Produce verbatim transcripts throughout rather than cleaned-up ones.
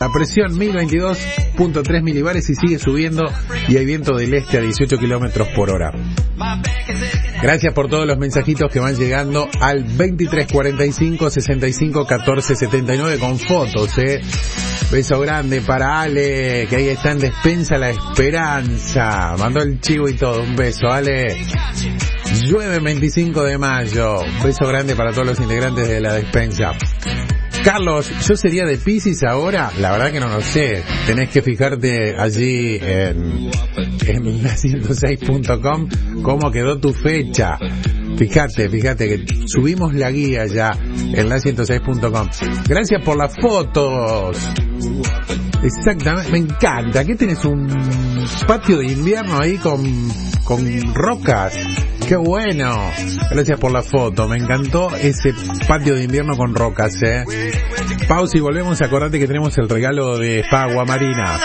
a presión mil veintidós punto tres milibares y sigue subiendo, y hay viento del este a dieciocho kilómetros por hora. Gracias por todos los mensajitos que van llegando al veintitrés cuarenta y cinco sesenta y cinco catorce setenta y nueve con fotos, eh. Beso grande para Ale, que ahí está en Despensa La Esperanza. Mandó el chivo y todo. Un beso, Ale. Llueve el veinticinco de mayo. Beso grande para todos los integrantes de la despensa. Carlos, ¿yo sería de Piscis ahora? La verdad que no lo sé. Tenés que fijarte allí en, en la ciento seis punto com cómo quedó tu fecha. Fíjate, fíjate que subimos la guía ya en la ciento seis punto com. Gracias por las fotos. Exactamente, me encanta. ¿Qué tenés? Un patio de invierno ahí con, con rocas. ¡Qué bueno! Gracias por la foto, me encantó ese patio de invierno con rocas, eh. Pausa y volvemos. Acordate que tenemos el regalo de Agua Marina.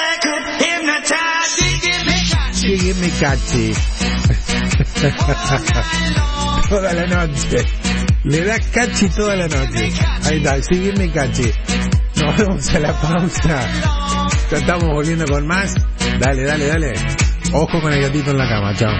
Sígueme, cachi. Toda la noche. Le da cachi toda la noche. Ahí está, sígueme, cachi. Nos vemos a la pausa. Ya estamos volviendo con más. Dale, dale, dale. Ojo con el gatito en la cama, chao.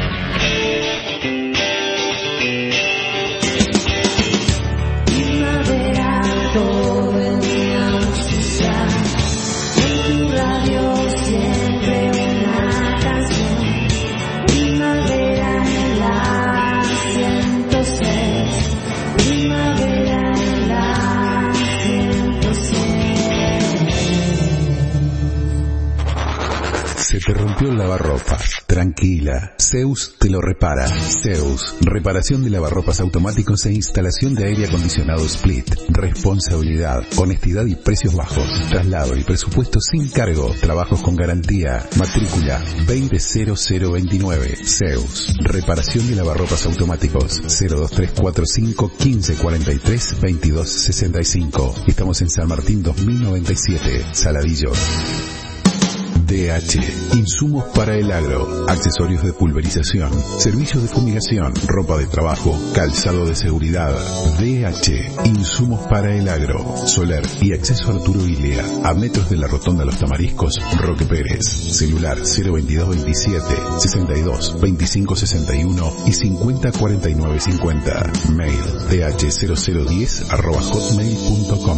Se te rompió el lavarropas. Tranquila, Zeus te lo repara. Zeus, reparación de lavarropas automáticos e instalación de aire acondicionado Split. Responsabilidad, honestidad y precios bajos. Traslado y presupuesto sin cargo. Trabajos con garantía. Matrícula veinte cero cero veintinueve. Zeus, reparación de lavarropas automáticos. cero dos tres cuatro cinco quince cuarenta y tres veintidós sesenta y cinco. Estamos en San Martín dos mil noventa y siete, Saladillo. D H, insumos para el agro, accesorios de pulverización, servicios de fumigación, ropa de trabajo, calzado de seguridad. D H, insumos para el agro, Soler y acceso Arturo Ilia, a metros de la rotonda Los Tamariscos, Roque Pérez. Celular cero veintidós veintisiete sesenta y dos veinticinco sesenta y uno y cincuenta cuarenta y nueve cincuenta. Mail d h cero cero diez arroba hotmail punto com.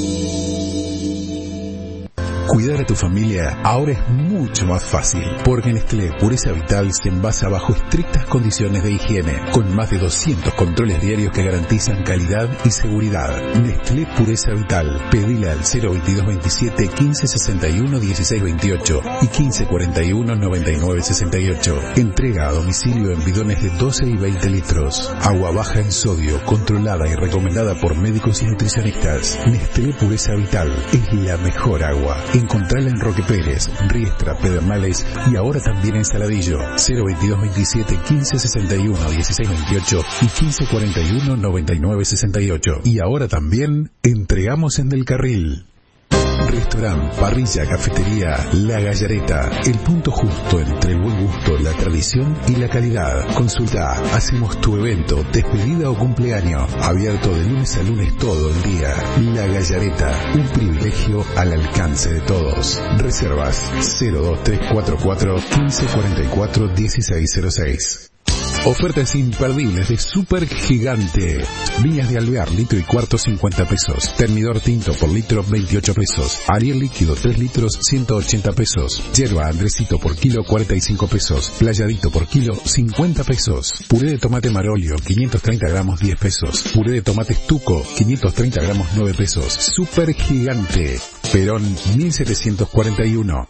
Cuidar a tu familia ahora es mucho más fácil, porque Nestlé Pureza Vital se envasa bajo estrictas condiciones de higiene, con más de doscientos controles diarios que garantizan calidad y seguridad. Nestlé Pureza Vital, pedile al cero veintidós veintisiete quince sesenta y uno dieciséis veintiocho y quince cuarenta y uno noventa y nueve sesenta y ocho. Entrega a domicilio en bidones de doce y veinte litros. Agua baja en sodio, controlada y recomendada por médicos y nutricionistas. Nestlé Pureza Vital es la mejor agua. Encontrala en Roque Pérez, Riestra, Pedernales y ahora también en Saladillo. cero veintidós veintisiete quince sesenta y uno dieciséis veintiocho y quince cuarenta y uno noventa y nueve sesenta y ocho. Y ahora también entregamos en Del Carril. Restaurante, parrilla, cafetería, La Gallareta, el punto justo entre el buen gusto, la tradición y la calidad. Consulta, hacemos tu evento, despedida o cumpleaños, abierto de lunes a lunes todo el día. La Gallareta, un privilegio al alcance de todos. Reservas cero dos tres cuatro cuatro quince cuarenta y cuatro dieciséis cero seis. Ofertas imperdibles de Super Gigante. Viñas de Alvear, litro y cuarto, cincuenta pesos. Termidor tinto por litro, veintiocho pesos. Ariel líquido, tres litros, ciento ochenta pesos. Yerba Andresito por kilo, cuarenta y cinco pesos. Playadito por kilo, cincuenta pesos. Puré de tomate Marolio, quinientos treinta gramos, diez pesos. Puré de tomate Stuco, quinientos treinta gramos, nueve pesos. Super Gigante. Perón, mil setecientos cuarenta y uno.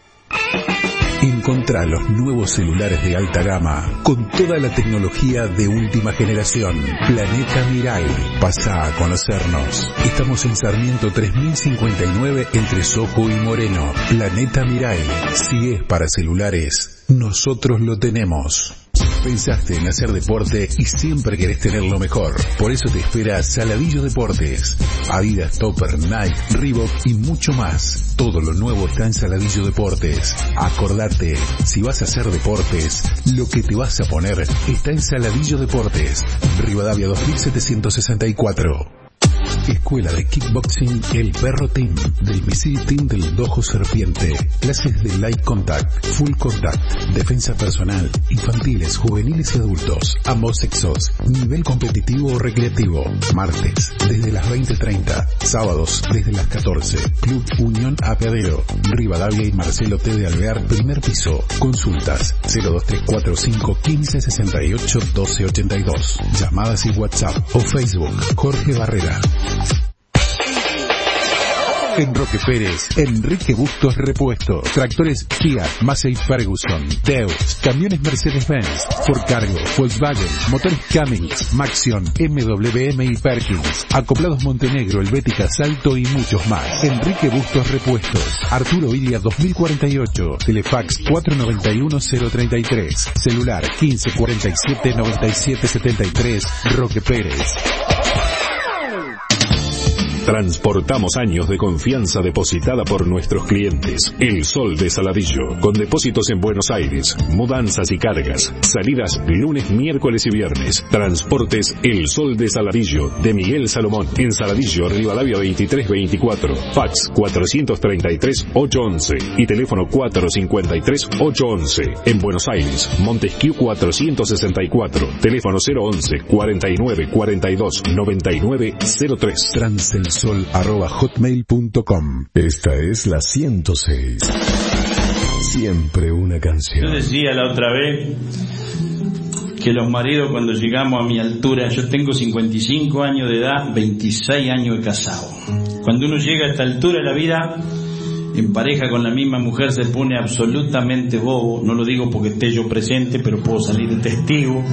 Encontrá los nuevos celulares de alta gama con toda la tecnología de última generación. Planeta Mirai. Pasa a conocernos. Estamos en Sarmiento tres mil cincuenta y nueve entre Sojo y Moreno. Planeta Mirai. Si es para celulares, nosotros lo tenemos. Pensaste en hacer deporte y siempre querés tener lo mejor. Por eso te espera Saladillo Deportes. Adidas, Topper, Nike, Reebok y mucho más. Todo lo nuevo está en Saladillo Deportes. Acordate, si vas a hacer deportes, lo que te vas a poner está en Saladillo Deportes. Rivadavia dos mil setecientos sesenta y cuatro. Escuela de Kickboxing El Perro Team, del Misil Team del Dojo Serpiente. Clases de Light Contact, Full Contact, defensa personal, infantiles, juveniles y adultos, ambos sexos, nivel competitivo o recreativo. Martes, desde las veinte treinta, sábados, desde las catorce. Club Unión Apeadero, Rivadavia y Marcelo T. de Alvear, primer piso. Consultas cero dos tres cuatro cinco uno cinco seis ocho uno dos ocho dos. Llamadas y WhatsApp o Facebook Jorge Barrera. En Roque Pérez, Enrique Bustos Repuestos, tractores Fiat, Massey Ferguson, Deus, camiones Mercedes-Benz, Ford Cargo, Volkswagen, motores Cummins, Maxion, M W M y Perkins, acoplados Montenegro, Helvética, Salto y muchos más. Enrique Bustos Repuestos, Arturo Ilia dos mil cuarenta y ocho, Telefax cuatro nueve uno cero treinta y tres, celular quince cuarenta y siete noventa y siete setenta y tres, Roque Pérez. Transportamos años de confianza depositada por nuestros clientes. El Sol de Saladillo, con depósitos en Buenos Aires, mudanzas y cargas, salidas lunes, miércoles y viernes. Transportes El Sol de Saladillo, de Miguel Salomón, en Saladillo, Rivadavia veintitrés veinticuatro, fax cuatrocientos treinta y tres ochocientos once y teléfono cuatrocientos cincuenta y tres ochocientos once. En Buenos Aires, Montesquieu cuatrocientos sesenta y cuatro, teléfono cero once cuarenta y nueve cuarenta y dos noventa y nueve cero tres. Transel sol arroba hotmail punto com. Esta es la ciento seis. Siempre una canción. Yo decía la otra vez que los maridos, cuando llegamos a mi altura, yo tengo cincuenta y cinco años de edad, veintiséis años de casado. Cuando uno llega a esta altura de la vida, en pareja con la misma mujer, se pone absolutamente bobo. No lo digo porque esté yo presente, pero puedo salir de testigo.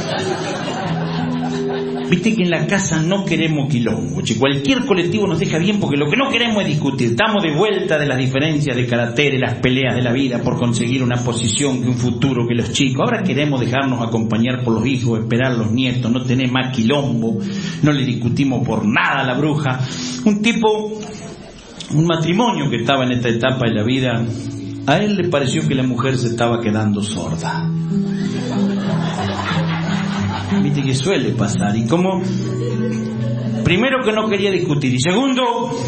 Viste que en la casa no queremos quilombo, che. Cualquier colectivo nos deja bien porque lo que no queremos es discutir. Estamos de vuelta de las diferencias de carácter, las peleas de la vida por conseguir una posición, que un futuro, que los chicos. Ahora queremos dejarnos acompañar por los hijos, esperar los nietos, no tener más quilombo, no le discutimos por nada a la bruja. Un tipo, un matrimonio que estaba en esta etapa de la vida, a él le pareció que la mujer se estaba quedando sorda. Viste que suele pasar. Y como, primero, que no quería discutir, y segundo,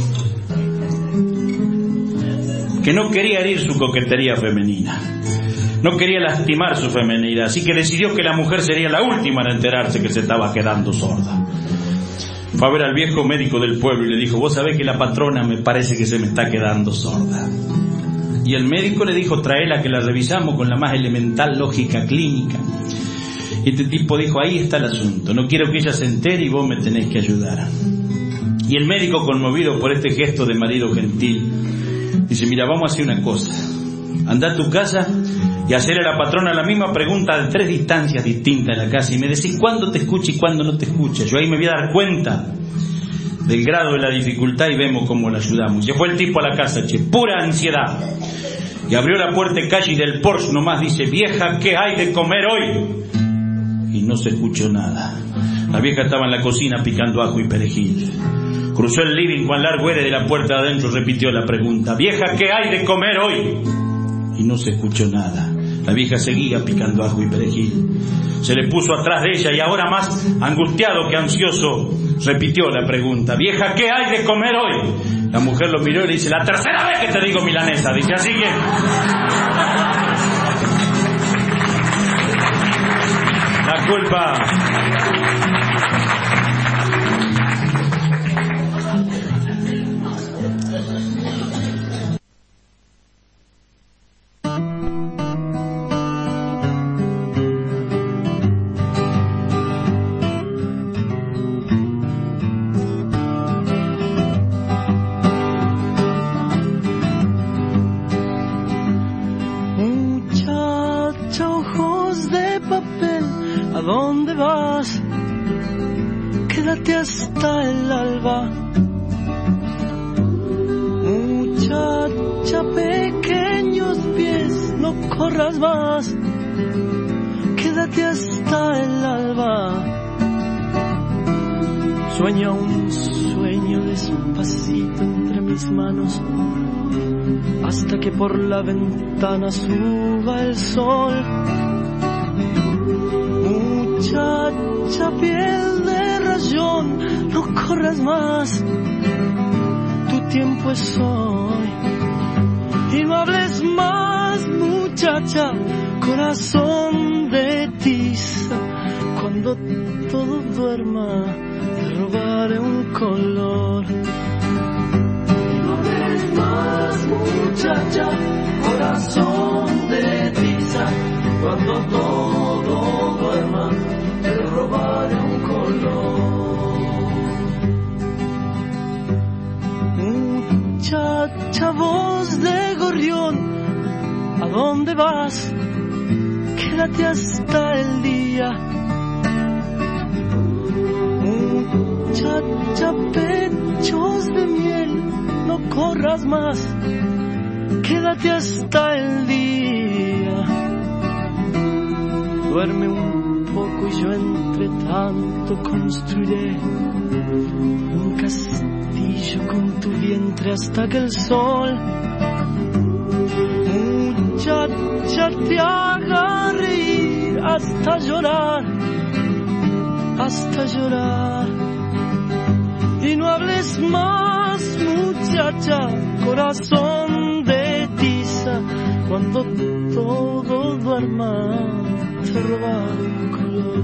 que no quería herir su coquetería femenina, no quería lastimar su femenidad, así que decidió que la mujer sería la última en enterarse que se estaba quedando sorda. Fue a ver al viejo médico del pueblo y le dijo: vos sabés que la patrona me parece que se me está quedando sorda. Y el médico le dijo: traela que la revisamos con la más elemental lógica clínica. Y este tipo dijo: ahí está el asunto, no quiero que ella se entere y vos me tenés que ayudar. Y el médico, conmovido por este gesto de marido gentil, dice: mira, vamos a hacer una cosa, anda a tu casa y hacerle a la patrona la misma pregunta de tres distancias distintas en la casa, y me decís cuándo te escucha y cuándo no te escucha. Yo ahí me voy a dar cuenta del grado de la dificultad y vemos cómo la ayudamos. Y fue el tipo a la casa, che, pura ansiedad, y abrió la puerta de calle y del Porsche nomás dice: vieja, ¿qué hay de comer hoy? Y no se escuchó nada. La vieja estaba en la cocina picando ajo y perejil. Cruzó el living con largo R de la puerta de adentro, repitió la pregunta: vieja, ¿qué hay de comer hoy? Y no se escuchó nada. La vieja seguía picando ajo y perejil. Se le puso atrás de ella y ahora, más angustiado que ansioso, repitió la pregunta: vieja, ¿qué hay de comer hoy? La mujer lo miró y le dice: la tercera vez que te digo milanesa. Dice: así que... la culpa... ¿A dónde vas? Quédate hasta el alba. Muchacha, pequeños pies, no corras más. Quédate hasta el alba. Sueña un sueño despacito entre mis manos, hasta que por la ventana suba el sol. Muchacha, piel de batallón, no corras más, tu tiempo es hoy. Y no hables más, muchacha, corazón de tiza. Cuando todo duerma, te robaré un color. Y no hables más, muchacha, corazón de tiza. Cuando todo duerma, te robaré un color. Muchacha, voz de gorrión, ¿a dónde vas? Quédate hasta el día. Muchacha, pechos de miel, no corras más, quédate hasta el día. Duerme un poco y yo entre tanto construiré un castillo con tu vientre hasta que el sol, muchacha, te haga reír hasta llorar, hasta llorar. Y no hables más, muchacha, corazón de tiza. Cuando todo duerma, te robaré un color.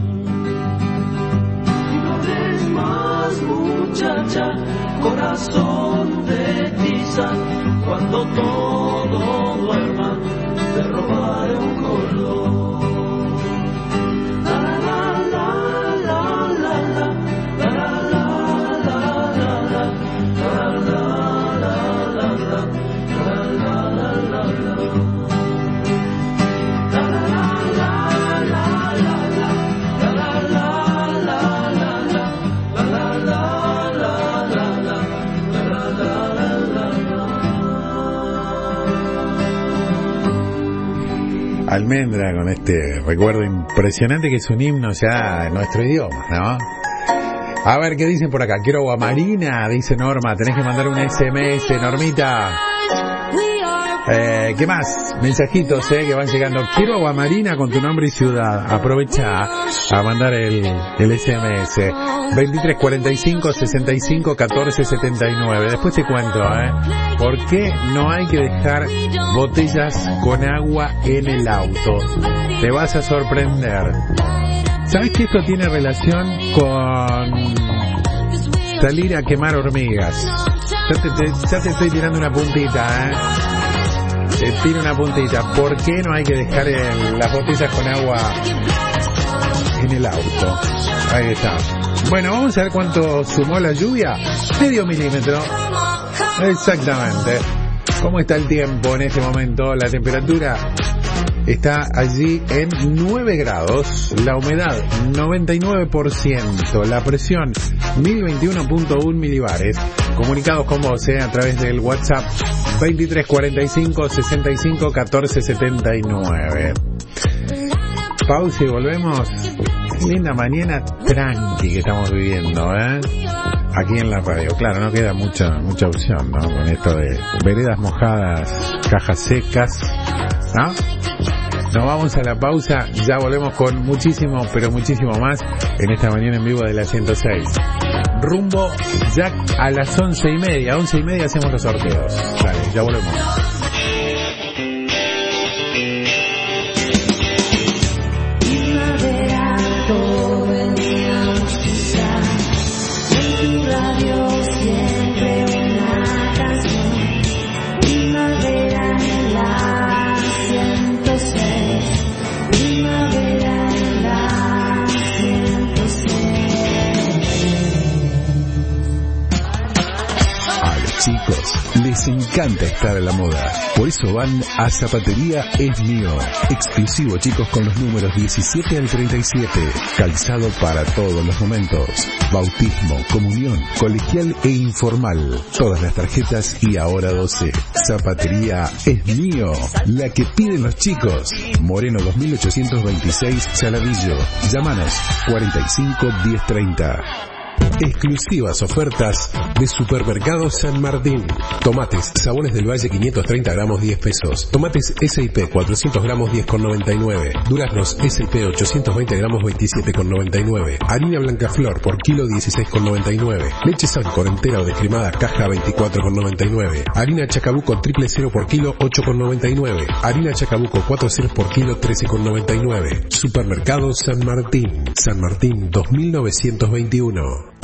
Y no hables más, muchacha, corazón de tiza. Cuando todo duerma, te robaré un color. La la la la la la la la la la la la la la la. Almendra con este recuerdo impresionante que es un himno ya en nuestro idioma, ¿no? A ver, ¿qué dicen por acá? Quiero agua marina, dice Norma, tenés que mandar un S M S, Normita. Eh, ¿Qué más? Mensajitos, eh, que van llegando. Quiero agua marina con tu nombre y ciudad. Aprovecha a mandar el, el S M S. veintitrés cuarenta y cinco, sesenta y cinco, catorce setenta y nueve. Después te cuento, eh, ¿por qué no hay que dejar botellas con agua en el auto? Te vas a sorprender. ¿Sabes que esto tiene relación con salir a quemar hormigas? Ya te, te, ya te estoy tirando una puntita, eh. Te tiro una puntita. ¿Por qué no hay que dejar el, las botellas con agua en el auto? Ahí está. Bueno, vamos a ver cuánto sumó la lluvia. Medio milímetro. Exactamente. ¿Cómo está el tiempo en este momento? La temperatura está allí en nueve grados. La humedad noventa y nueve por ciento. La presión mil veintiuno punto uno milibares. Comunicados con vos, eh, a través del WhatsApp veintitrés cuarenta y cinco, sesenta y cinco, catorce setenta y nueve. Pausa y volvemos. Linda mañana tranqui que estamos viviendo, ¿eh? Aquí en la radio. Claro, no queda mucha mucha opción, ¿no? Con esto de veredas mojadas, cajas secas, ¿no? Nos vamos a la pausa, ya volvemos con muchísimo, pero muchísimo más en esta mañana en vivo de la ciento seis. Rumbo ya a las once y media, once y media hacemos los sorteos. Dale, ya volvemos. Chicos, les encanta estar a la moda. Por eso van a Zapatería Es Mío. Exclusivo, chicos, con los números diecisiete al treinta y siete. Calzado para todos los momentos. Bautismo, comunión, colegial e informal. Todas las tarjetas y ahora doce. Zapatería Es Mío. La que piden los chicos. Moreno dos mil ochocientos veintiséis, Saladillo. Llámanos cuarenta y cinco, diez treinta. exclusivas ofertas de Supermercado San Martín. Tomates, Sabones del Valle quinientos treinta gramos diez pesos. Tomates S I P cuatrocientos gramos diez con noventa y nueve. Duraznos S I P ochocientos veinte gramos veintisiete con noventa y nueve. Harina Blancaflor por kilo dieciséis con noventa y nueve. Leche Sancor entera o descremada caja veinticuatro con noventa y nueve. Harina Chacabuco triple cero por kilo ocho con noventa y nueve. Harina Chacabuco cuatro ceros por kilo trece con noventa y nueve. Supermercado San Martín. San Martín dos mil novecientos veintiuno.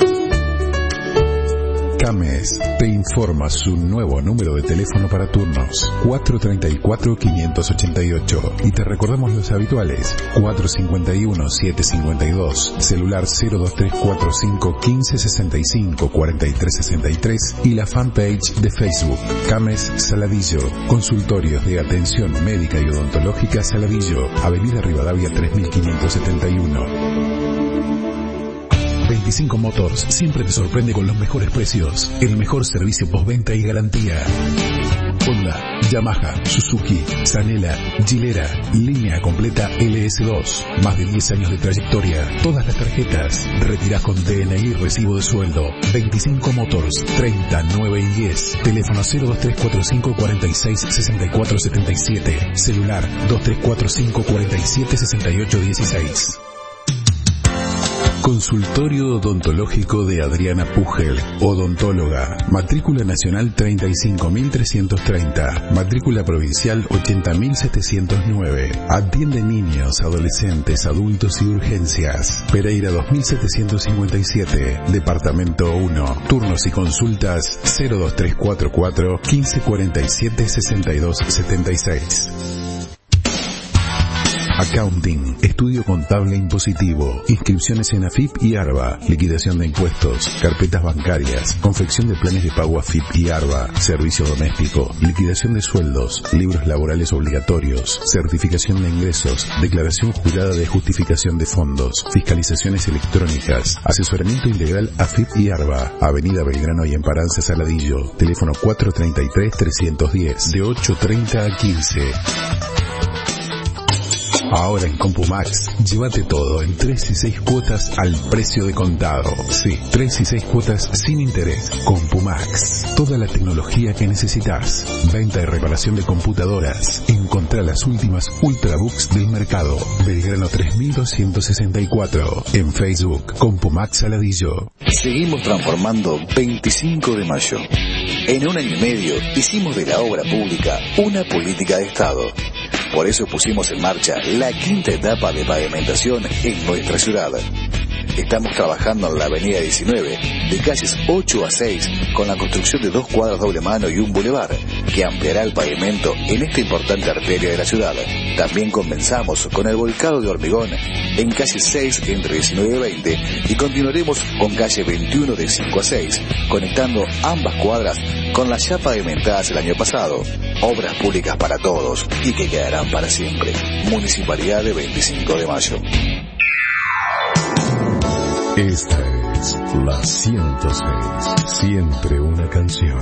Cames te informa su nuevo número de teléfono para turnos cuatro treinta y cuatro quinientos ochenta y ocho y te recordamos los habituales cuatro cincuenta y uno setecientos cincuenta y dos, celular cero dos tres cuatro cinco quince sesenta y cinco cuarenta y tres sesenta y tres y la fanpage de Facebook Cames Saladillo. Consultorios de atención médica y odontológica Saladillo, Avenida Rivadavia tres mil quinientos setenta y uno. veinticinco Motors siempre te sorprende con los mejores precios, el mejor servicio postventa y garantía. Honda, Yamaha, Suzuki, Sanela, Gilera, línea completa L S dos, más de diez años de trayectoria, todas las tarjetas, retirás con D N I y recibo de sueldo. veinticinco Motors, treinta, nueve y diez, teléfono cero dos tres cuatro cinco cuarenta y seis sesenta y cuatro setenta y siete, celular dos tres cuatro cinco cuarenta y siete sesenta y ocho dieciséis. Consultorio odontológico de Adriana Pugel, odontóloga, matrícula nacional treinta y cinco mil trescientos treinta, matrícula provincial ochenta mil setecientos nueve, atiende niños, adolescentes, adultos y urgencias, Pereira dos mil setecientos cincuenta y siete, departamento uno, turnos y consultas cero dos tres cuatro cuatro quince cuarenta y siete sesenta y dos setenta y seis. Accounting, estudio contable impositivo, inscripciones en A F I P y ARBA, liquidación de impuestos, carpetas bancarias, confección de planes de pago A F I P y ARBA, servicio doméstico, liquidación de sueldos, libros laborales obligatorios, certificación de ingresos, declaración jurada de justificación de fondos, fiscalizaciones electrónicas, asesoramiento integral A F I P y ARBA, Avenida Belgrano y Emparanza Saladillo, teléfono cuatro treinta y tres trescientos diez, de ocho treinta a quince. Ahora en CompuMax, llévate todo en tres y seis cuotas al precio de contado. Sí, tres y seis cuotas sin interés. CompuMax, toda la tecnología que necesitas. Venta y reparación de computadoras. Encontrá las últimas Ultrabooks del mercado. Belgrano tres mil doscientos sesenta y cuatro. En Facebook, CompuMax Saladillo. Seguimos transformando veinticinco de mayo. En un año y medio hicimos de la obra pública una política de Estado. Por eso pusimos en marcha la quinta etapa de pavimentación en nuestra ciudad. Estamos trabajando en la avenida diecinueve, de calles ocho a seis, con la construcción de dos cuadras doble mano y un bulevar, que ampliará el pavimento en esta importante arteria de la ciudad. También comenzamos con el volcado de hormigón en calle seis entre diecinueve y veinte y continuaremos con calle veintiuno de cinco a seis, conectando ambas cuadras con las ya pavimentadas el año pasado. Obras públicas para todos y que quedarán para siempre. Municipalidad de veinticinco de mayo. Esta es la ciento seis, siempre una canción.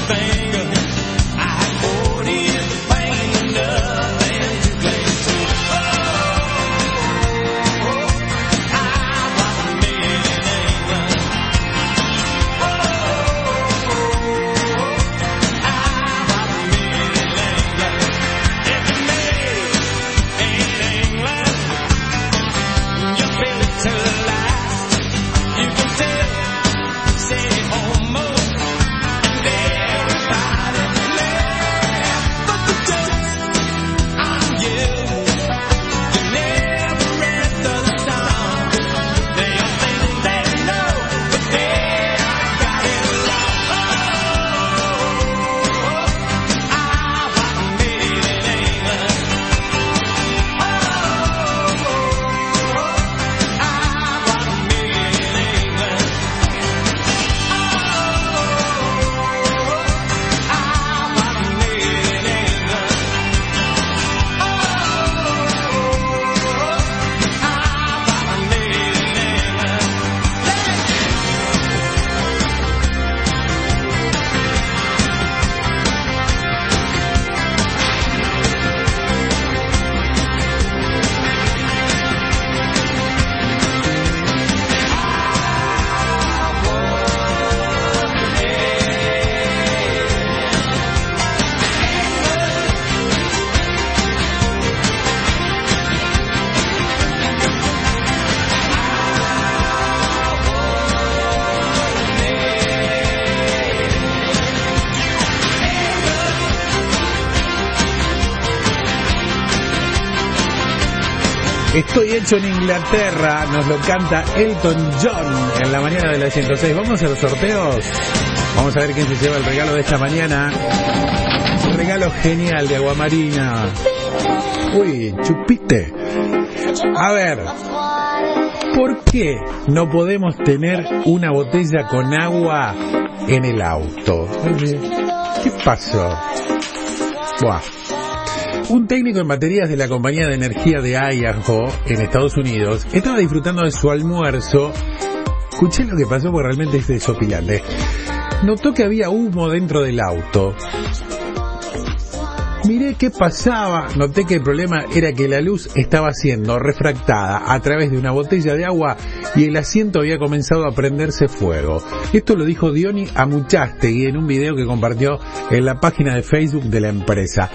Estoy hecho en Inglaterra, nos lo canta Elton John en la mañana de la ciento seis. Vamos a los sorteos. Vamos a ver quién se lleva el regalo de esta mañana. Un regalo genial de Aguamarina. Uy, chupiste. A ver, ¿por qué no podemos tener una botella con agua en el auto? ¿Qué pasó? Buah. Un técnico en baterías de la compañía de energía de Idaho, en Estados Unidos, estaba disfrutando de su almuerzo. Escuché lo que pasó porque realmente es desopilante. Notó que había humo dentro del auto. Miré qué pasaba, noté que el problema era que la luz estaba siendo refractada a través de una botella de agua y el asiento había comenzado a prenderse fuego. Esto lo dijo Diony Amuchastegui en un video que compartió en la página de Facebook de la empresa.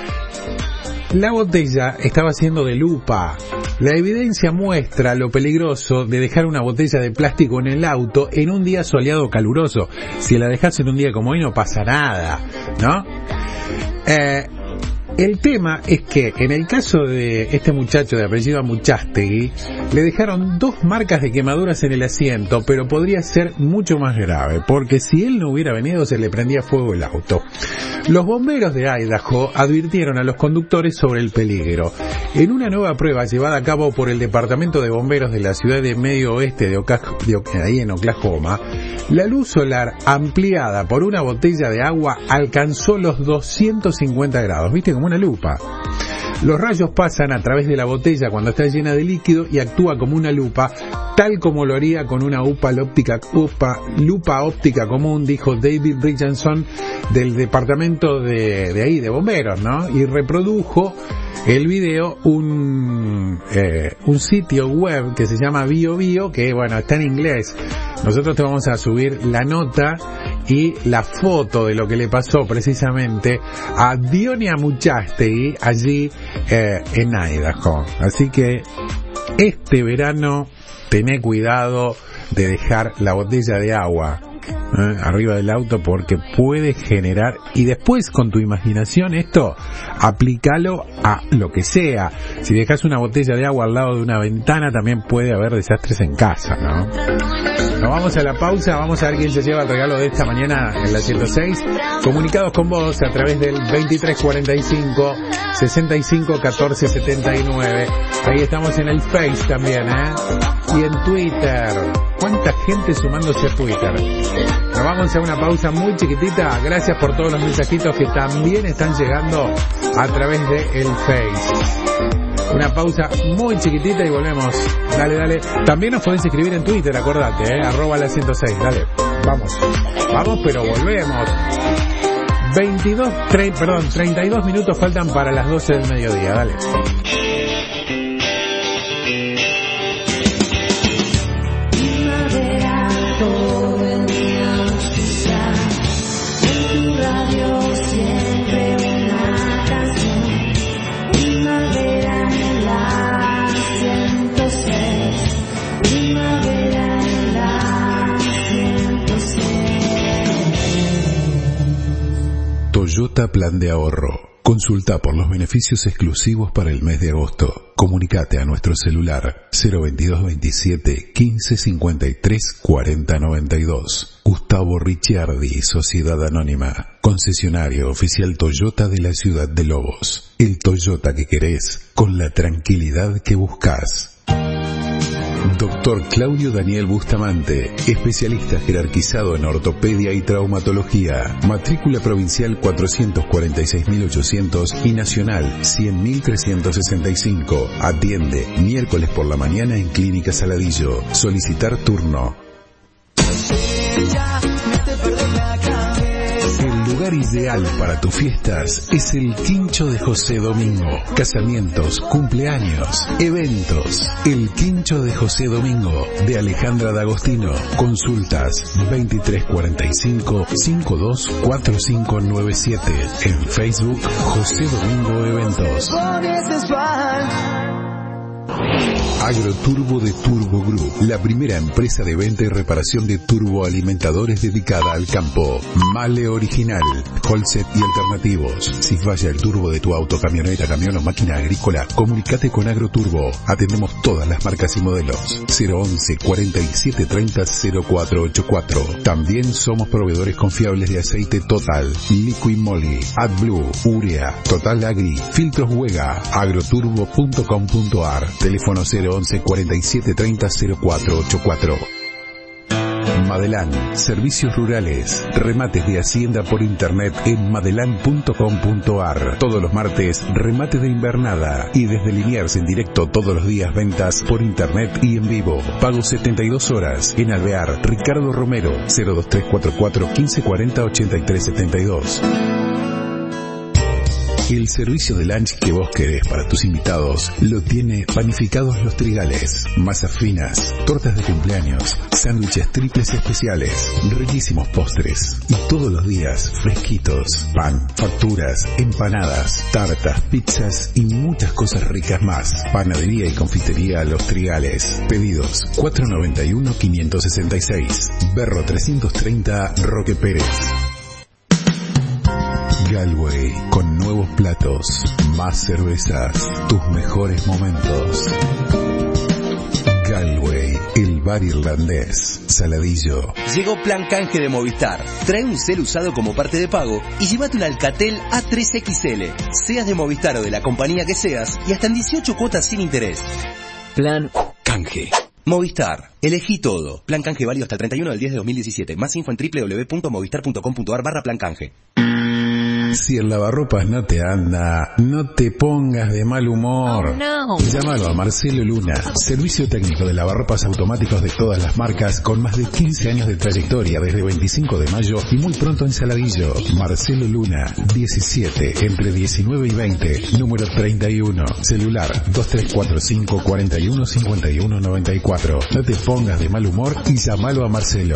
La botella estaba siendo de lupa. La evidencia muestra lo peligroso de dejar una botella de plástico en el auto en un día soleado o caluroso. Si la dejas en un día como hoy no pasa nada, ¿no? Eh... El tema es que en el caso de este muchacho de apellido Amuchastegui, le dejaron dos marcas de quemaduras en el asiento, pero podría ser mucho más grave, porque si él no hubiera venido se le prendía fuego el auto. Los bomberos de Idaho advirtieron a los conductores sobre el peligro. En una nueva prueba llevada a cabo por el Departamento de Bomberos de la ciudad de Medio Oeste de, Oca- de ahí en Oklahoma, la luz solar ampliada por una botella de agua alcanzó los doscientos cincuenta grados. ¿Viste? Como una lupa. Los rayos pasan a través de la botella cuando está llena de líquido y actúa como una lupa, tal como lo haría con una upa óptica, upa, lupa óptica común, dijo David Richardson del departamento de, de ahí, de bomberos, ¿no? Y reprodujo el video un eh, un sitio web que se llama BioBio, que bueno, está en inglés. Nosotros te vamos a subir la nota y la foto de lo que le pasó precisamente a Diony Amuchastegui allí eh, en Idaho. Así que este verano tené cuidado de dejar la botella de agua ¿eh? arriba del auto, porque puede generar, y después con tu imaginación esto aplícalo a lo que sea. Si dejas una botella de agua al lado de una ventana también puede haber desastres en casa, ¿no? Nos vamos a la pausa, vamos a ver quién se lleva el regalo de esta mañana en la ciento seis. Comunicados con vos a través del veintitrés cuarenta y cinco, sesenta y cinco, catorce setenta y nueve. Ahí estamos en el Face también, ¿eh? Y en Twitter. ¿Cuánta gente sumándose a Twitter? Nos vamos a una pausa muy chiquitita. Gracias por todos los mensajitos que también están llegando a través de el Face. Una pausa muy chiquitita y volvemos. Dale, dale. También nos podés escribir en Twitter, acordate, eh, arroba la ciento seis. Dale, vamos. Vamos, pero volvemos. veintidós, tre- perdón, treinta y dos minutos faltan para las doce del mediodía, dale. Toyota Plan de Ahorro. Consulta por los beneficios exclusivos para el mes de agosto. Comunicate a nuestro celular cero veintidós veintisiete quince cincuenta y tres cuarenta noventa y dos. Gustavo Ricciardi, Sociedad Anónima. Concesionario oficial Toyota de la ciudad de Lobos. El Toyota que querés, con la tranquilidad que buscás. Doctor Claudio Daniel Bustamante, especialista jerarquizado en ortopedia y traumatología, matrícula provincial cuatrocientos cuarenta y seis mil ochocientos y nacional cien mil trescientos sesenta y cinco. Atiende miércoles por la mañana en Clínica Saladillo. Solicitar turno. El lugar ideal para tus fiestas es el Quincho de José Domingo. Casamientos, cumpleaños, eventos. El Quincho de José Domingo, de Alejandra D'Agostino. Consultas veintitrés cuarenta y cinco cincuenta y dos cuarenta y cinco noventa y siete. En Facebook, José Domingo Eventos. Agroturbo de Turbo Group, la primera empresa de venta y reparación de turboalimentadores dedicada al campo. Male original, Holset y alternativos. Si falla el turbo de tu auto, camioneta, camión o máquina agrícola, comunícate con Agroturbo. Atendemos todas las marcas y modelos. cero once cuarenta y siete treinta cero cuatro ochenta y cuatro. También somos proveedores confiables de aceite Total, Liquid Moly, AdBlue, Urea, Total Agri, Filtros Huega, agroturbo punto com punto ar. Teléfono cero once cuarenta y siete treinta cero cuatro ochenta y cuatro. Madelán, servicios rurales, remates de hacienda por internet en madelán punto com punto ar. Todos los martes, remate de invernada y desde Liniers en directo todos los días ventas por internet y en vivo. Pago setenta y dos horas en Alvear, Ricardo Romero, cero dos tres cuatro cuatro quince cuarenta ochenta y tres setenta y dos. El servicio de lunch que vos querés para tus invitados lo tiene Panificados Los Trigales. Masas finas, tortas de cumpleaños, sándwiches triples especiales, riquísimos postres y todos los días fresquitos. Pan, facturas, empanadas, tartas, pizzas y muchas cosas ricas más. Panadería y confitería Los Trigales. Pedidos cuatro noventa y uno quinientos sesenta y seis. Berro trescientos treinta, Roque Pérez. Galway, con nuevos platos, más cervezas, tus mejores momentos. Galway, el bar irlandés, Saladillo. Llegó Plan Canje de Movistar. Trae un cel usado como parte de pago y llévate un Alcatel A tres equis ele. Seas de Movistar o de la compañía que seas y hasta en dieciocho cuotas sin interés. Plan Canje. Movistar. Elegí todo. Plan Canje válido hasta el treinta y uno del diez de dos mil diecisiete. Más info en doble u doble u doble u punto movistar punto com punto ar barra Plan Canje. Si el lavarropas no te anda, no te pongas de mal humor. Oh, no. Llámalo a Marcelo Luna, servicio técnico de lavarropas automáticos de todas las marcas, con más de quince años de trayectoria desde veinticinco de mayo y muy pronto en Saladillo. Marcelo Luna, diecisiete, entre diecinueve y veinte, número treinta y uno, celular dos tres cuatro cinco cuarenta y uno cincuenta y uno noventa y cuatro. No te pongas de mal humor y llámalo a Marcelo.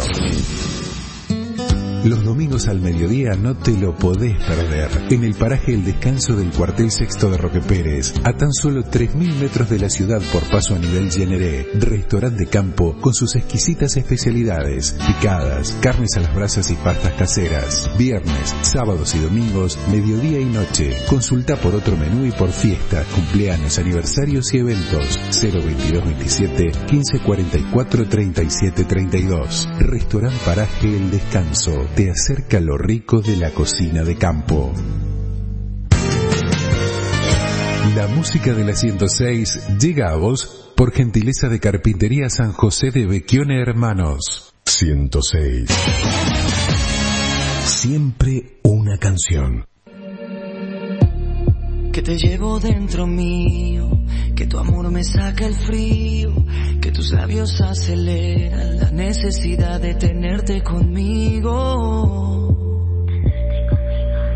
Los domingos al mediodía no te lo podés perder. En el paraje El Descanso del cuartel sexto de Roque Pérez, a tan solo tres mil metros de la ciudad por paso a nivel Generé, restaurante de campo con sus exquisitas especialidades, picadas, carnes a las brasas y pastas caseras. Viernes, sábados y domingos, mediodía y noche. Consulta por otro menú y por fiesta, cumpleaños, aniversarios y eventos. cero veintidós veintisiete quince cuarenta y cuatro treinta y siete treinta y dos. Restaurante Paraje El Descanso. Te acerca lo rico de la cocina de campo. La música de la ciento seis llega a vos por gentileza de Carpintería San José de Becchione Hermanos. ciento seis. Siempre una canción. Que te llevo dentro mío, que tu amor me saca el frío, que tus labios aceleran la necesidad de tenerte conmigo.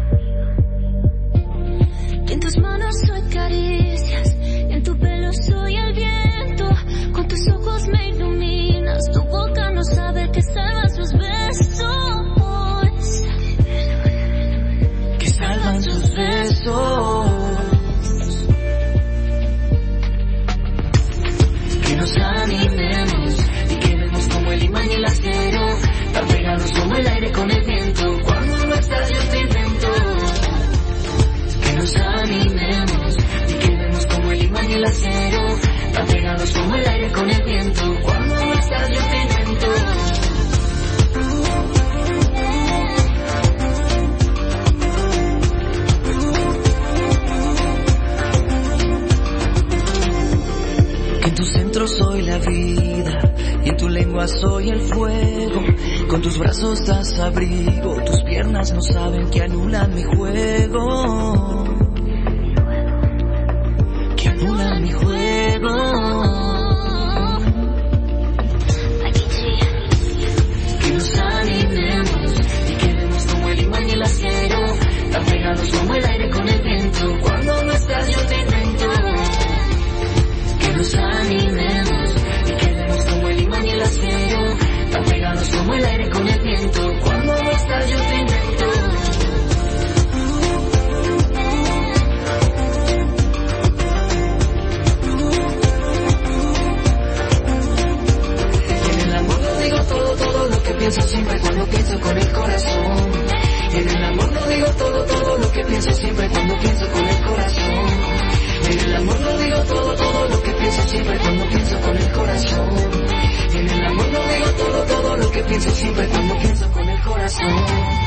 vida y en tu lengua soy el fuego. Con tus brazos das abrigo, tus piernas no saben que anulan mi juego, que anulan mi juego. Que nos animemos y que vemos como el imán y el acero tan pegados como el aire con el viento. Cuando no estás yo te invento. Que nos animemos y que vemos como el imán y el acero tan pegados como el aire con el viento. Cuando no estás yo te invento. En el amor lo digo todo, todo lo que pienso siempre cuando pienso con el corazón. En el amor lo digo todo, todo lo que pienso siempre cuando pienso con el corazón. En el amor lo digo todo, todo lo que pienso siempre cuando pienso con el corazón. En el amor lo digo todo, todo lo que pienso siempre cuando pienso con el corazón.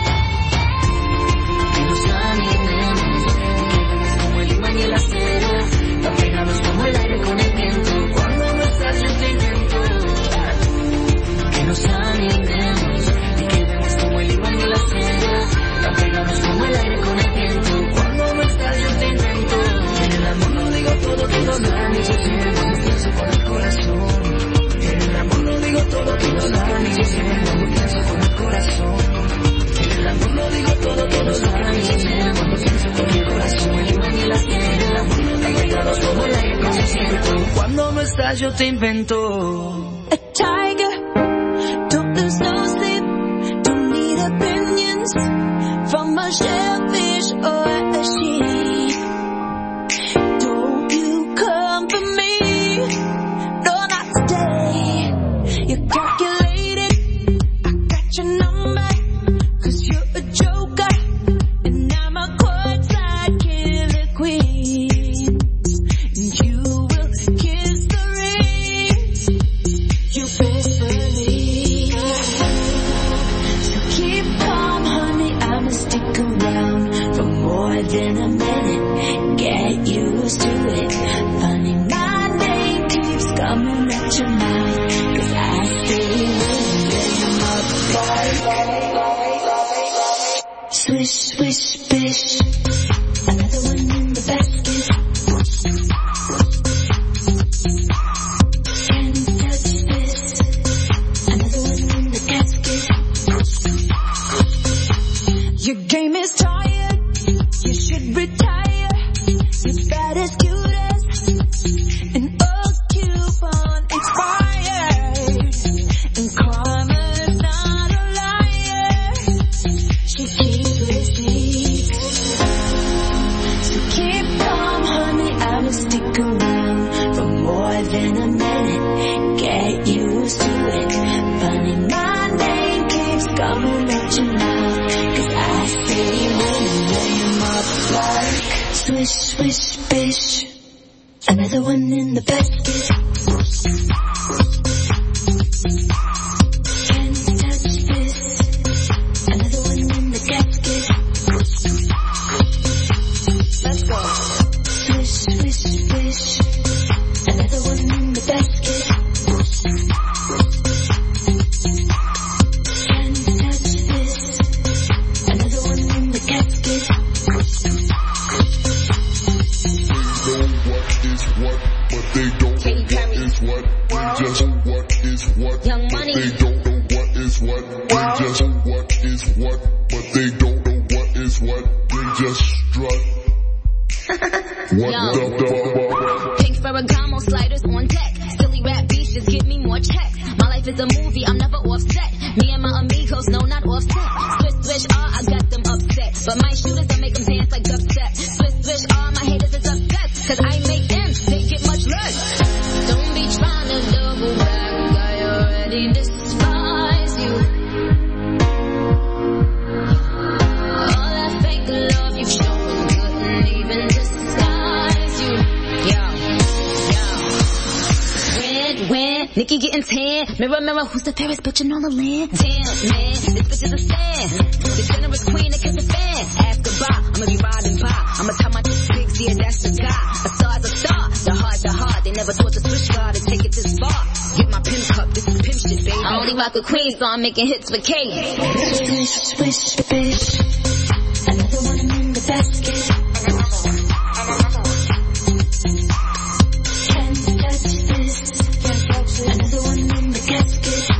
Que nos animemos y que vemos como el imán y el acero tan pegados como el aire con el viento. Cuando no estás yo te invento. Que nos animemos y que vemos como el imán y el acero tan pegados como el aire con el viento. Cuando no estás yo te invento. En el amor lo digo todo, todo lo que pienso siempre cuando pienso con el corazón. En el amor lo digo todo, todo lo que pienso siempre cuando pienso con el corazón. En el amor lo digo todo, todo lo que pienso siempre cuando pienso con el corazón. El imán y el acero, en el amor lo digo todo, todo el aire con el viento. Cuando no estás yo te invento. A tiger, don't lose no sleep, don't need opinions from a shellfish or a sheep. Don't you come for me, no not today. You're calculated, I got your number, cause you're a joker, and I'm a courtside killer queen. And you will kiss the ring you best believe. So keep calm, honey, I'ma stick around for more than a minute. Get used to it. Funny, my name keeps coming at your mouth, cause I stay with swish, swish, bish. Another one in the basket. Can't touch this. Another one in the casket. Your game is tired, you should retire. You're bad as cute as an old coupon expired. And karma's not a liar, she keeps receipts. So keep calm, honey, I'ma stick around for more than a minute. Get used to it. Funny, my name keeps coming at your mouth, cause I stay winning up like swish, swish, bish. Another one in the basket. Can't touch this. Another one in the casket. Let's go. Swish, swish, bish. Another one in the basket. Can't touch this. Another one in the casket. They don't know what is what, they just know what is what. Young Money. They don't know what is what, they just know what is what. But they don't know what is what, they just strut. What Yo. the fuck? Pink Ferragamo sliders on deck. Silly rap beats just give me more checks. My life is a movie, I'm never offset. Me and my amigos, no, not offset. Swish, swish, ah, I got them upset. But my shooters, I make them dance like dubstep. Swish, swish, ah, my haters is upset. Cause I make them, they get much less. Don't be trying to double back, I already despise you. All that fake love you've shown couldn't even disguise you. Yo, yo. When, when, Nikki getting tan. Mirror, mirror, who's the fairest bitch in all the land? Damn, man, this bitch is a fan. The generous queen that kiss a fan. Ask goodbye, I'ma be riding by. I'ma tell my pigs, yeah, that's the guy. A star's a star, the heart, the heart. They never thought the switch guard to take it this far. block of Queens, so I'm making hits for Kate. Swish, swish, swish. Another one in the basket. Can't touch this. Another one in the casket.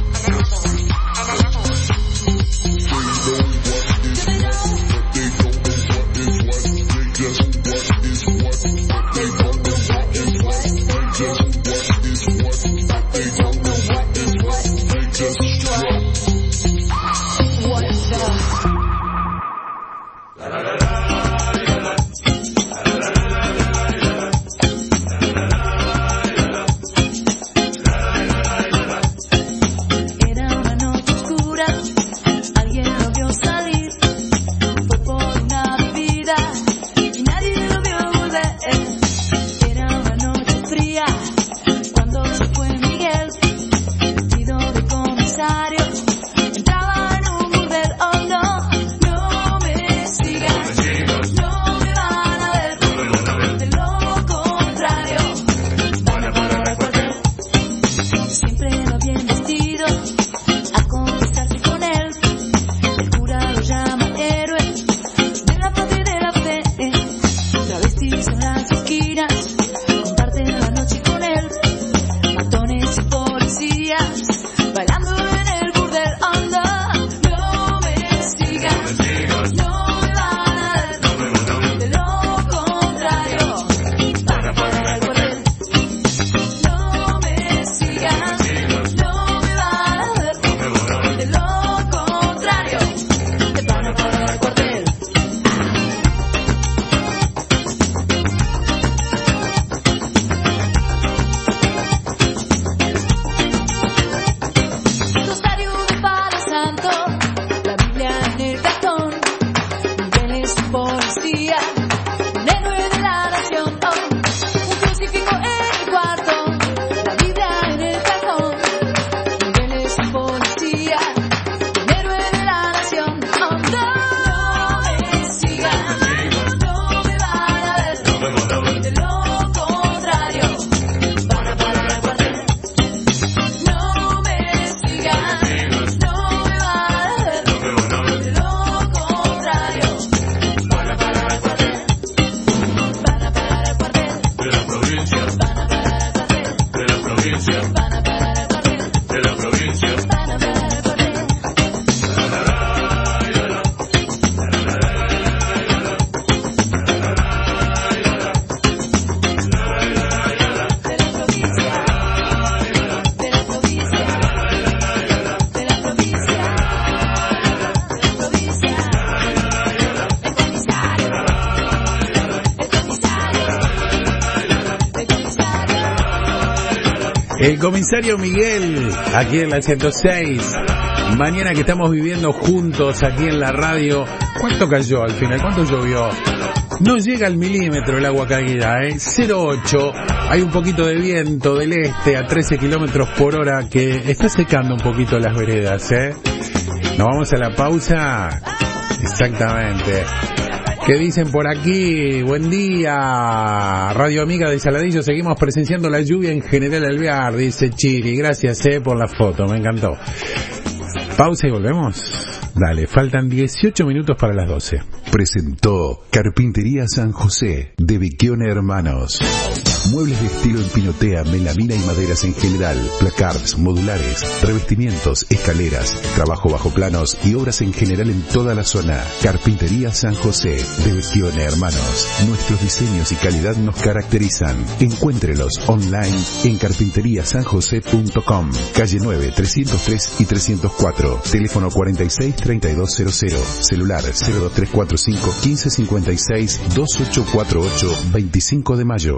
El comisario Miguel, aquí en la ciento seis. Mañana que estamos viviendo juntos aquí en la radio. ¿Cuánto cayó al final? ¿Cuánto llovió? No llega al milímetro el agua caída, ¿eh? cero coma ocho. Hay un poquito de viento del este a trece kilómetros por hora que está secando un poquito las veredas, ¿eh? Nos vamos a la pausa. Exactamente. ¿Qué dicen por aquí? Buen día, Radio Amiga de Saladillo. Seguimos presenciando la lluvia en General Alvear, dice Chiri. Gracias eh, por la foto, me encantó. Pausa y volvemos. Dale, faltan dieciocho minutos para las doce. Presentó Carpintería San José de Becchione Hermanos. Muebles de estilo en pinotea, melamina y maderas en general, placards, modulares, revestimientos, escaleras, trabajo bajo planos y obras en general en toda la zona. Carpintería San José de Becchione Hermanos. Nuestros diseños y calidad nos caracterizan. Encuéntrelos online en carpintería san josé punto com. Calle nueve, trescientos tres y trescientos cuatro. Teléfono cuarenta y seis, treinta y dos cero cero. Celular cero dos tres cuatro cinco, quince cincuenta y seis, dos ocho cuatro ocho, veinticinco de mayo.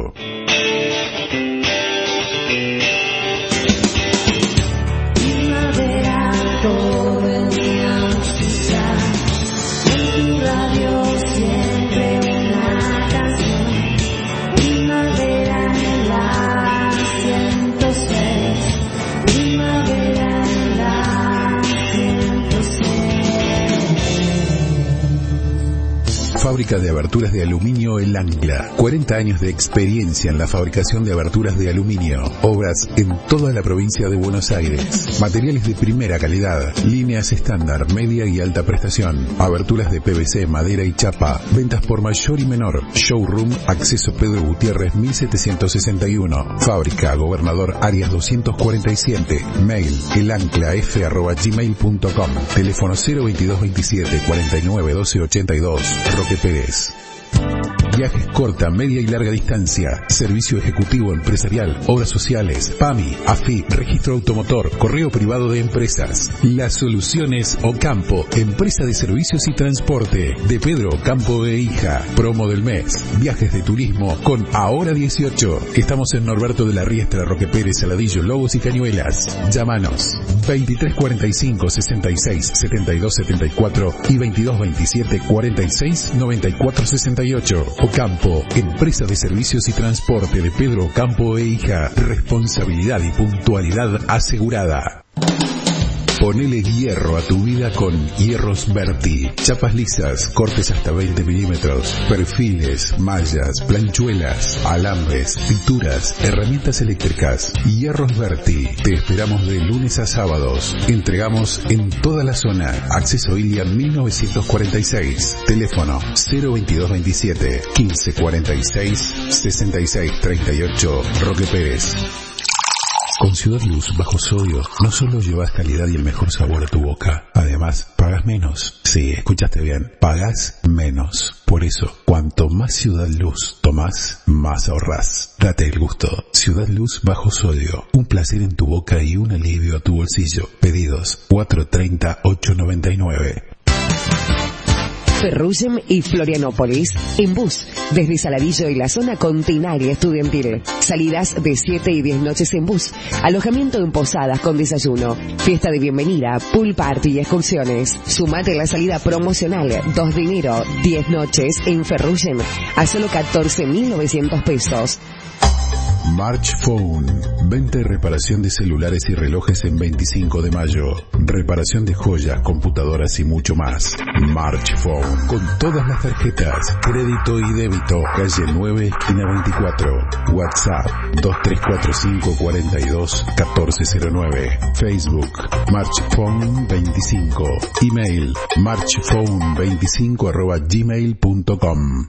Fábrica de aberturas de aluminio El Ancla. cuarenta años de experiencia en la fabricación de aberturas de aluminio. Obras en toda la provincia de Buenos Aires. Materiales de primera calidad. Líneas estándar, media y alta prestación. Aberturas de P V C, madera y chapa. Ventas por mayor y menor. Showroom, acceso Pedro Gutiérrez mil setecientos sesenta y uno. Fábrica Gobernador Arias doscientos cuarenta y siete. Mail elanclaf arroba gmail punto com. Teléfono cero veintidós veintisiete cuarenta y nueve doce ochenta y dos. Roque Pérez. Viajes corta, media y larga distancia, servicio ejecutivo empresarial, obras sociales, P A M I, A F I, registro automotor, correo privado de empresas. Las soluciones Ocampo, empresa de servicios y transporte, de Pedro Ocampo e Hija. Promo del mes, viajes de turismo con Ahora dieciocho. Estamos en Norberto de la Riestra, Roque Pérez, Saladillo, Lobos y Cañuelas. Llámanos veintitrés cuarenta y cinco sesenta y seis setenta y dos setenta y cuatro y veintidós veintisiete cuarenta y seis noventa y cuatro sesenta y ocho. Ocampo, empresa de servicios y transporte de Pedro Ocampo e Hija. Responsabilidad y puntualidad asegurada. Ponele hierro a tu vida con Hierros Berti. Chapas lisas, cortes hasta veinte milímetros, perfiles, mallas, planchuelas, alambres, pinturas, herramientas eléctricas. Hierros Berti. Te esperamos de lunes a sábados. Entregamos en toda la zona. Acceso Ilia mil novecientos cuarenta y seis. Teléfono cero veintidós veintisiete quince cuarenta y seis sesenta y seis treinta y ocho. Roque Pérez. Con Ciudad Luz bajo sodio no solo llevas calidad y el mejor sabor a tu boca, además pagas menos. Sí, escuchaste bien, pagas menos. Por eso, cuanto más Ciudad Luz tomás, más ahorrás. Date el gusto. Ciudad Luz bajo sodio, un placer en tu boca y un alivio a tu bolsillo. Pedidos cuatro treinta ocho noventa y nueve. Ferrugem y Florianópolis, en bus, desde Saladillo y la zona continaria estudiantil. Salidas de siete y diez noches en bus, alojamiento en posadas con desayuno, fiesta de bienvenida, pool party y excursiones. Sumate a la salida promocional, dos de enero, diez noches en Ferrugem, a solo catorce mil novecientos pesos. March Phone, venta y reparación de celulares y relojes en veinticinco de mayo. Reparación de joyas, computadoras y mucho más. March Phone, con todas las tarjetas, crédito y débito. Calle nueve, esquina veinticuatro. WhatsApp dos tres cuatro cinco cuarenta y dos catorce cero nueve. Facebook March Phone veinticinco. Email marchphone veinticinco arroba gmail punto com.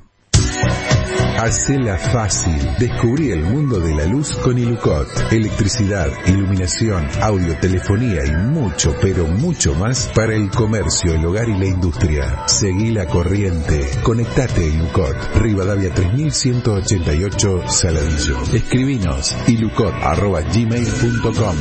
Hacela fácil. Descubrí el mundo de la luz con Ilucot. Electricidad, iluminación, audio, telefonía y mucho, pero mucho más para el comercio, el hogar y la industria. Seguí la corriente. Conectate a Ilucot. Rivadavia tres mil ciento ochenta y ocho, Saladillo. Escribinos ilucot arroba gmail punto com.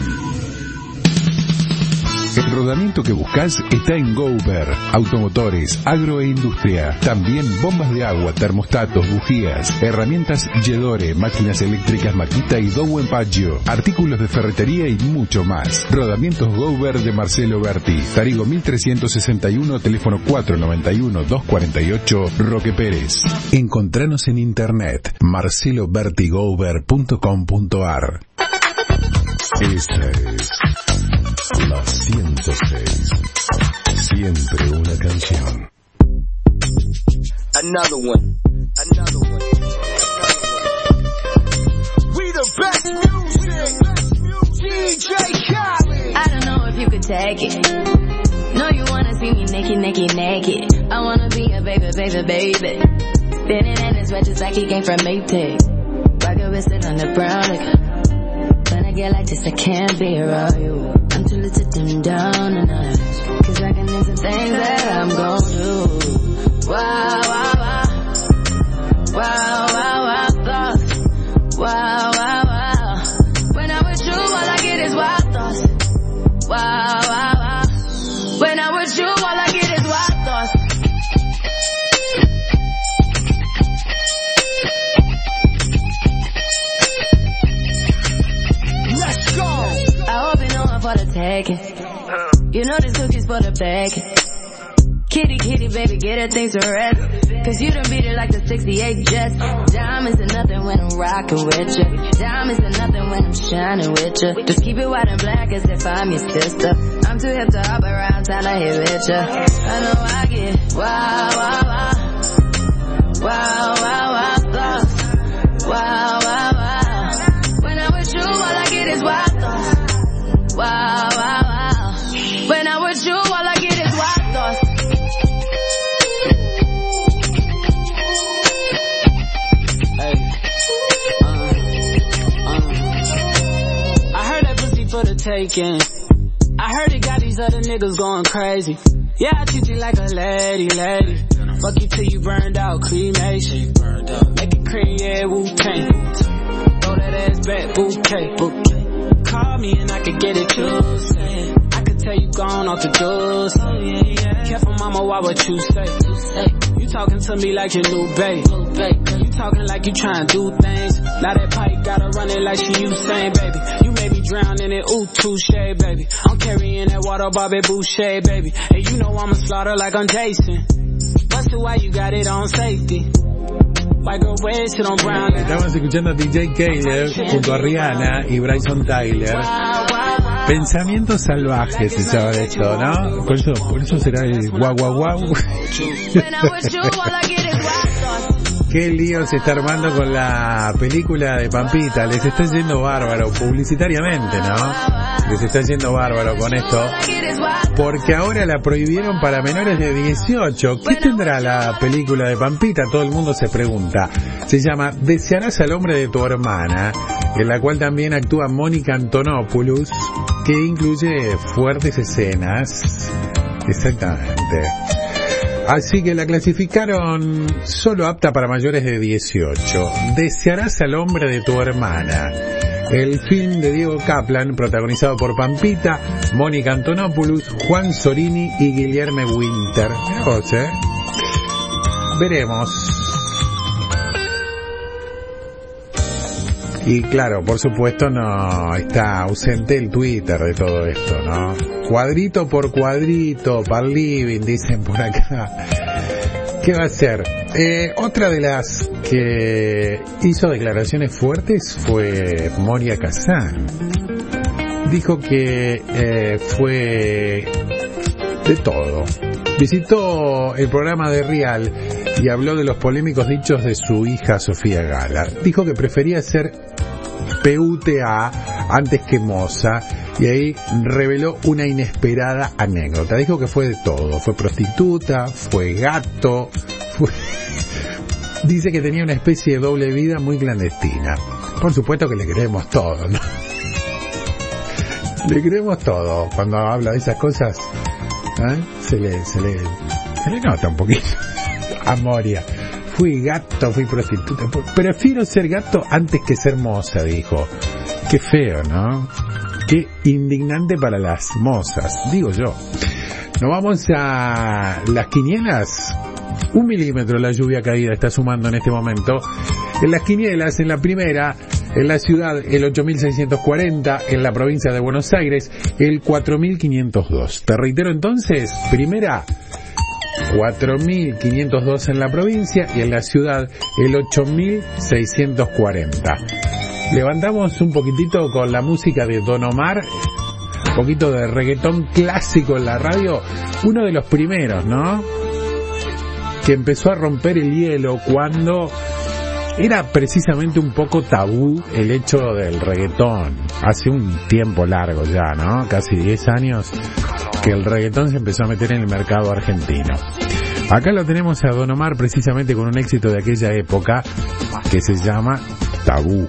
El rodamiento que buscas está en Gober. Automotores, agro e industria. También bombas de agua, termostatos, bujías, herramientas Yedore, máquinas eléctricas Makita y Dow Empaggio, artículos de ferretería y mucho más. Rodamientos Gober de Marcelo Berti. Tarigo mil trescientos sesenta y uno, teléfono cuatro noventa y uno dos cuarenta y ocho, Roque Pérez. Encontranos en internet marcelo berti gober punto com punto ar. Esa es la ciento seis. Siempre una canción. Another one. Another one. We the best music. D J Khaled. I don't know if you could take it. No, you wanna see me naked, naked, naked. I wanna be a baby, baby, baby. Spinning in his red just like he came from Maytag. Rocket with it on the brown liquor. When I get like this, I can't be around you. Until it's a dim down a notch. Cause I can do some things that I'm gon' do. Wow, wow, wow. Wow, wow, wow, thoughts. Wow, wow, wow. When I'm with you, all I get is wild thoughts. Wow, wow, wow. When I'm with you, all I get is wild thoughts. Let's go. I hope you know I'm for the taking. You know this cookie's for the bacon. Kitty, kitty, baby, get her things to rest. Cause you done beat it like the sixty-eight Jets. Diamonds are nothing when I'm rockin' with you. Diamonds are nothing when I'm shining with you. Just keep it white and black as if I'm your sister. I'm too hip to hop around, time to hit with you. I know I get wow, wow, wow. taking. I heard it got these other niggas going crazy. Yeah, I treat you like a lady, lady. Fuck you till you burned out, cremation. Make it cream, yeah, Wu-Tang. Throw that ass back, bouquet. Call me and I could get it, you saying. I could tell you gone off the doors. Careful, mama, why what you say? You talking to me like your new babe. You talking like you trying to do things. Now that pipe gotta run it like she Usain, baby. You made me drown in it, ooh, touche, baby. I'm carrying that water, Bobby Boucher, baby. And you know I'ma slaughter like I'm Jason. Busted, why you got it on safety? Estamos escuchando a D J Khaled junto a Rihanna y Bryson Tyler. Pensamientos salvajes se llama esto, ¿no? Por eso, por eso será el guau guau guau. Qué lío se está armando con la película de Pampita. Les está yendo bárbaro publicitariamente, ¿no? Les está yendo bárbaro con esto. Porque ahora la prohibieron para menores de dieciocho. ¿Qué tendrá la película de Pampita? Todo el mundo se pregunta. Se llama Desearás al hombre de tu hermana, en la cual también actúa Mónica Antonopoulos, que incluye fuertes escenas. Exactamente. Así que la clasificaron solo apta para mayores de dieciocho. Desearás al hombre de tu hermana. El film de Diego Kaplan, protagonizado por Pampita, Mónica Antonopoulos, Juan Sorini y Guillermo Winter. Mirá vos, ¿eh? Veremos. Y claro, por supuesto no está ausente el Twitter de todo esto, ¿no? Cuadrito por cuadrito, par living, dicen por acá. ¿Qué va a hacer? Eh, otra de las que hizo declaraciones fuertes fue Moria Kazan. Dijo que eh, fue de todo. Visitó el programa de Real y habló de los polémicos dichos de su hija Sofía Gala. Dijo que prefería ser P U T A antes que moza, y ahí reveló una inesperada anécdota. Dijo que fue de todo. Fue prostituta, fue gato, fue... Dice que tenía una especie de doble vida muy clandestina. Por supuesto que le creemos todo, ¿no? Le creemos todo cuando habla de esas cosas. ¿Eh? Se le, se le, se le nota un poquito a Moria. Fui gato, fui prostituta. Prefiero ser gato antes que ser moza, dijo. Qué feo, ¿no? Qué indignante para las mozas, digo yo. Nos vamos a las quinielas. Un milímetro la lluvia caída está sumando en este momento. En las quinielas, en la primera, en la ciudad el ocho mil seiscientos cuarenta, en la provincia de Buenos Aires el cuatro mil quinientos dos. Te reitero entonces, primera, cuatro mil quinientos dos en la provincia, y en la ciudad el ocho mil seiscientos cuarenta. Levantamos un poquitito con la música de Don Omar, un poquito de reggaetón clásico en la radio, uno de los primeros, ¿no? Que empezó a romper el hielo cuando era precisamente un poco tabú el hecho del reggaetón. Hace un tiempo largo ya, ¿no? Casi diez años que el reggaetón se empezó a meter en el mercado argentino. Acá lo tenemos a Don Omar precisamente con un éxito de aquella época que se llama Tabú.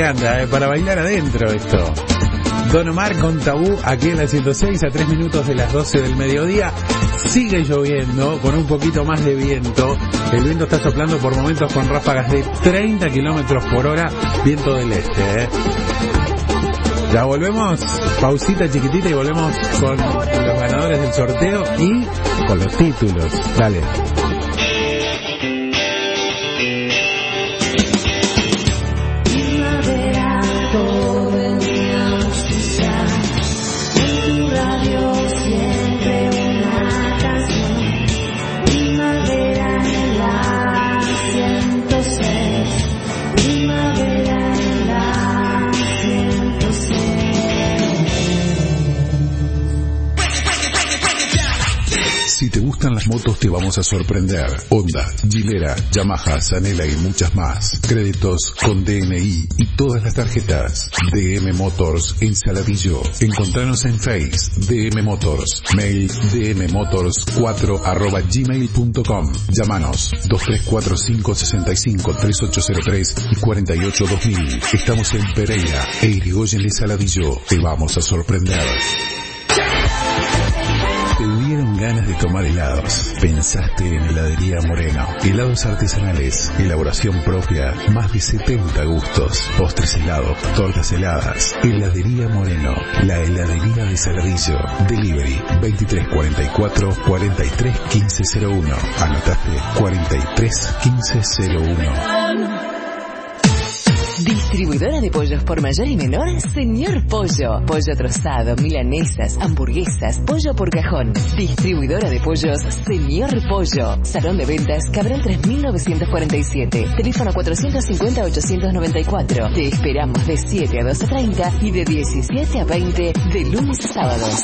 encanta, eh, para bailar adentro esto. Don Omar con Tabú, aquí en la ciento seis, a tres minutos de las doce del mediodía. Sigue lloviendo, con un poquito más de viento. El viento está soplando por momentos con ráfagas de treinta kilómetros por hora, viento del este, ¿eh? Ya volvemos, pausita chiquitita y volvemos con los ganadores del sorteo y con los títulos. Dale. Si te gustan las motos te vamos a sorprender. Honda, Gilera, Yamaha, Zanela y muchas más. Créditos con D N I y todas las tarjetas. D M Motors en Saladillo. Encontranos en Face, D M Motors. Mail dmmotors cuatro arroba gmail punto com. Llámanos dos tres cuatro cinco seis cinco tres ocho cero tres y cuarenta y ocho dos mil. Estamos en Pereira e Irigoyen de Saladillo. Te vamos a sorprender. Te dieron ganas de tomar helados. Pensaste en Heladería Moreno. Helados artesanales, elaboración propia, más de setenta gustos. Postres helados, tortas heladas. Heladería Moreno, la heladería de Saladillo. Delivery veintitrés cuarenta y cuatro cuarenta y tres quince cero uno. Anotaste cuarenta y tres quince cero uno. Distribuidora de pollos por mayor y menor, Señor Pollo. Pollo trozado, milanesas, hamburguesas, pollo por cajón. Distribuidora de pollos, Señor Pollo. Salón de ventas, Cabral tres mil novecientos cuarenta y siete. Teléfono cuatrocientos cincuenta ochocientos noventa y cuatro. Te esperamos de siete a doce treinta y de diecisiete a veinte de lunes a sábados.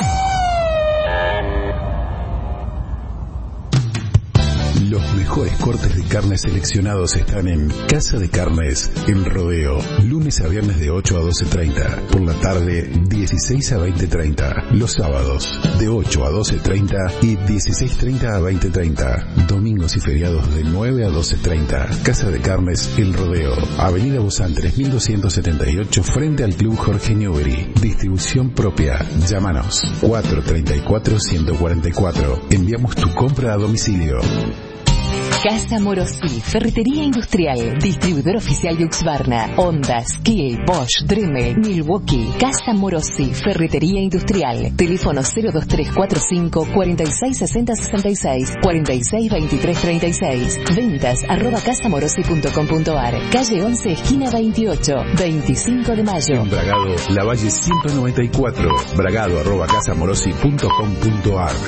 Los mejores cortes de carne seleccionados están en Casa de Carnes, El Rodeo. Lunes a viernes de ocho a doce treinta. Por la tarde, dieciséis a veinte treinta. Los sábados, de ocho a doce treinta y dieciséis treinta a veinte treinta. Domingos y feriados de nueve a doce treinta. Casa de Carnes, El Rodeo. Avenida Bozán tres mil doscientos setenta y ocho, frente al Club Jorge Newbery. Distribución propia. Llámanos cuatro treinta y cuatro ciento cuarenta y cuatro. Enviamos tu compra a domicilio. Casa Morosi, ferretería industrial, distribuidor oficial de Husqvarna, Honda, Skill, Bosch, Dremel, Milwaukee. Casa Morosi, ferretería industrial. Teléfono cero dos tres cuatro cinco cuarenta y seis sesenta sesenta y seis, cuarenta y seis veintitrés treinta y seis. Ventas arroba casamorosi punto com punto ar. Calle once, esquina veintiocho, veinticinco de mayo. En Bragado, La Valle ciento noventa y cuatro. Bragado arroba casamorosi punto com punto ar.